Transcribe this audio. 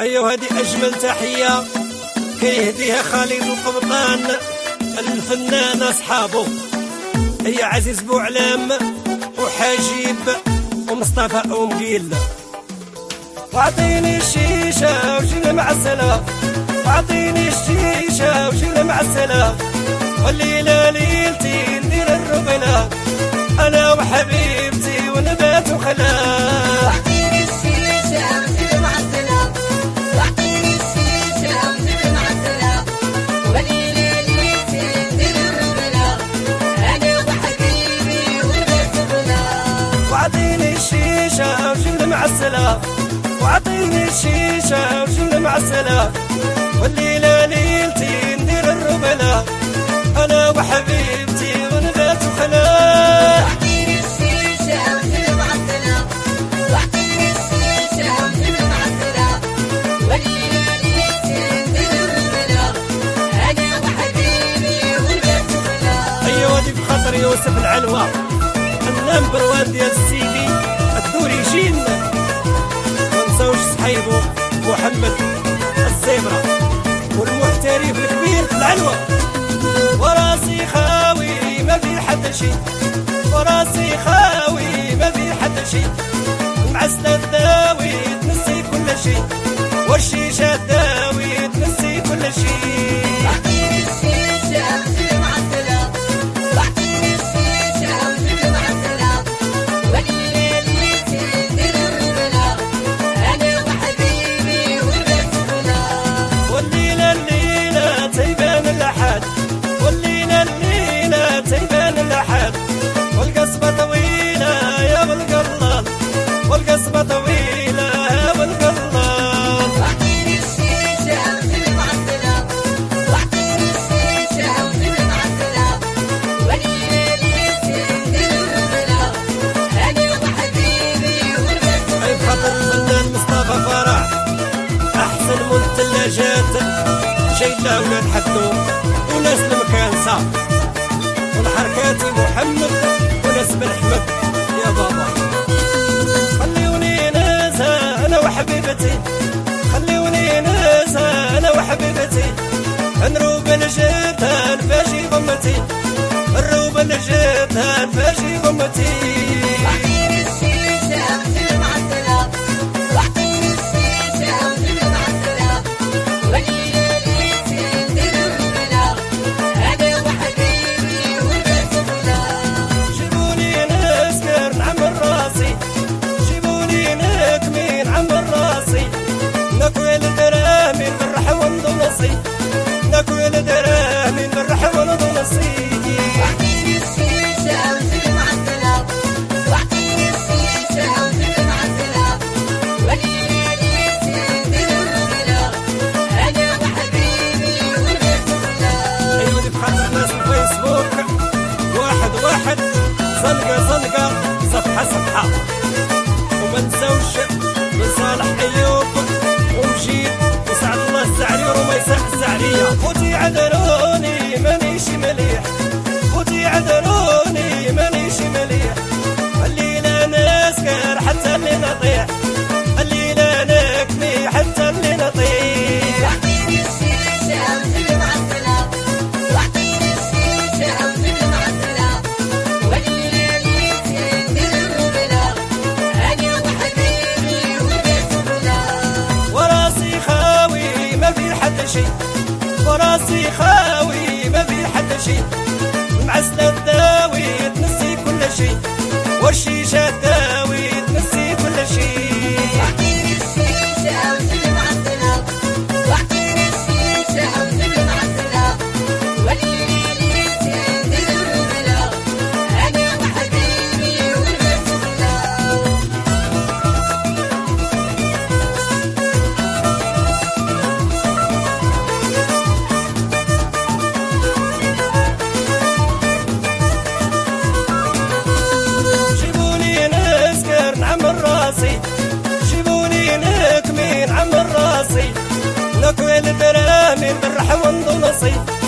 أيوة هذه أجمل تحية كيهديها خالد القبطان الفنان أصحابه، هي عزيز بوعلام وحاجيب ومصطفى ومقيل. واعطيني الشيشة وجينا مع السلام، واعطيني الشيشة وجينا مع السلام، والليلة ليلتي ندير الربلة أنا وحبيبتي ونبات وخلاف. واعطيني الشيشة وجينا مع السلام، واعطيني الشيشة وجينا مع السلام، والليلة ليلتي ندير الربلة أنا وحبيبي ونبات وخلاف. واعطيني الشيشة وجينا مع السلام، واعطيني الشيشة وجينا مع السلام، والليلة ليلتي ندير الربلة أنا وحبيبتي ونبات وخلاف. واعطيني الشيشة وجينا مع السلام، واعطيني الشيشة وجينا مع السلام، والليلة ليلتي ندير الربلة أنا وحبيبي ونبات وخلاف. أيوة دي بخاطر يوسف العلوى النمبر وان ديال السيدي الدوري جين، منساوش صحيبو محمد الزيبرة والمحترف الكبير العلوى. وراسي خاوي ما في حد شي، وراسي خاوي ما في حد شي، المعسلة تداوي تنسي كل شي، والشيشة تداوي تنسي كل شي. واعطيني الشيشة وجينا مع السلام، واعطيني الشيشة وجينا مع السلام، والليلة ليلتي ندير الربلة أنا وحبيبي ونبات وخلاف. والليلة الليلة تيبان الأحد، والليلة الليلة تيبان الأحد، والقصبة طويلة يا بالقلال، والقصبة طويلة يا بالقلال. واعطيني الشيشة وجينا مع السلام، واعطيني الشيشة وجينا مع السلام، والليلة ليلتي ندير الربلة أنا وحبيبي ونبات أي بخاطر الفنان مصطفى فرح أحسن من الثلاجات، شي لا ولاد حدو وناس المكانسة، والحركاتي محمد وناس بالحمد يا بابا. خليوني ناسها أنا وحبيبتي، خليوني ناسها أنا وحبيبتي، نروب الجبهة نفاجي غمتي، نروب الجبهة نفاجي غمتي. واعطيني الشيشة وجينا مع السلام، واعطيني الشيشة وجينا مع السلام، والليلة ليلتي ندير الربلة أنا وحبيبي ونبات وخلاف. جيبوني نسكر نعمر راسي، جيبوني نكمي نعمر راسي، نكوي الدراهمي نفرح ونضنصي، نكوي الدراهمي نفرح ونضنصي. واعطيني الشيشة وجينا مع السلام، واعطيني الشيشة وجينا مع السلام، والليلة ليلتي ندير الربلة أنا وحبيبي ونبات وخلاف. أيوة دي بخاطر ناس الفيسبوك واحد واحد زنقة زنقة صفحة صفحة، وما نساوش لصالح أيوب ومجيد وسعد الله الزعرير وميساء الزعرية. خوتي عذروني مانيش مليح، خوتي عذروني مانيش مليح، الليلة نسكر حتى اللي نطيح، الليلة نكفي حتى اللي نطيح. واعطيني الشيشة وجينا مع السلام، واعطيني الشيشة وجينا مع السلام، والليلة ليلتي ندير الربلة أنا وحبيبي ونبات وخلاف. وراسي خاوي ما في حد شي، وراسي خاوي ما في حد شي، المعسلة تداوي تنسي كل شي، والشيشة تداوي تنسي كل شي. واعطيني الشيشة وجينا مع السلام، واعطيني الشيشة وجينا مع السلام، والليلة ليلتي ندير الربلة أنا وحبيبي ونبات وخلاف. جيبوني نسكر نعمر راسي، جيبوني نكمي نعمر راسي، نكوي الدراهمي نفرح ونضنصي،